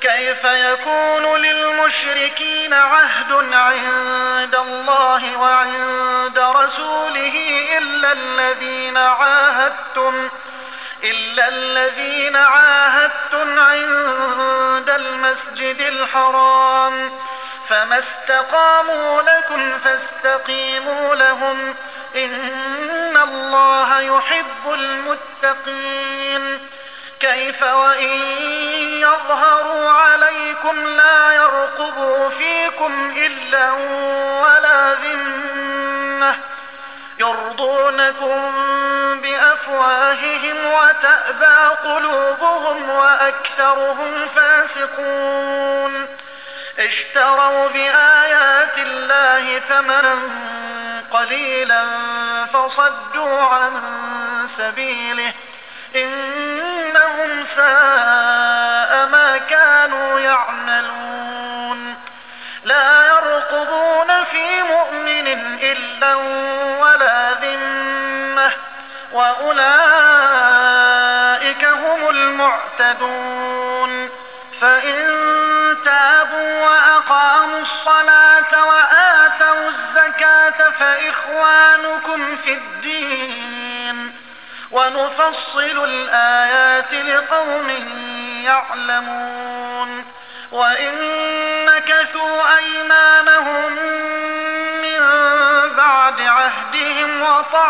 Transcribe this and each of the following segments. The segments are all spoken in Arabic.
كيف يكون للمشركين عهد عند الله وعند رسوله إلا الذين عاهدتم عند المسجد الحرام، فما استقاموا لكم فاستقيموا لهم، إن الله يحب المتقين. كيف وإن يظهروا عليكم لا يرقبوا فيكم إلا ولا ذمة، يرضونكم بأفواههم وتأبى قلوبهم وأكثرهم فاسقون. اشتروا بآيات الله ثمنا قليلا فصدوا عن سبيله، إنهم ساء ما كانوا يعملون. لا يرقبون في مؤمن إلا ولا ذمة، وأولئك هم المعتدون. فإن تابوا وأقاموا الصلاة وآتوا الزكاة فإخوانكم في الدين، ونفصل الآيات لقوم يعلمون. وإن نكثوا أيمانهم من بعد عهدهم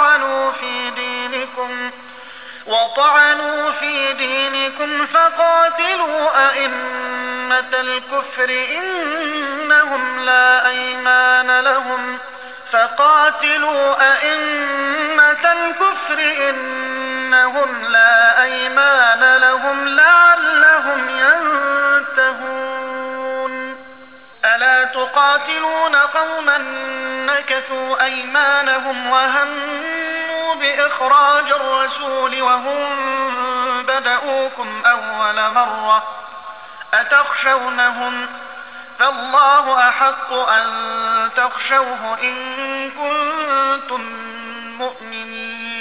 وطعنوا في دينكم فقاتلوا أئمة الكفر إنهم لا أيمان لهم لعلهم ينتهون. ألا تقاتلون قوما نكثوا أيمانهم وهموا بإخراج الرسول وهم بدؤوكم أول مرة، أتخشونهم؟ فالله أحق أن تخشوه إن كنتم مؤمنين.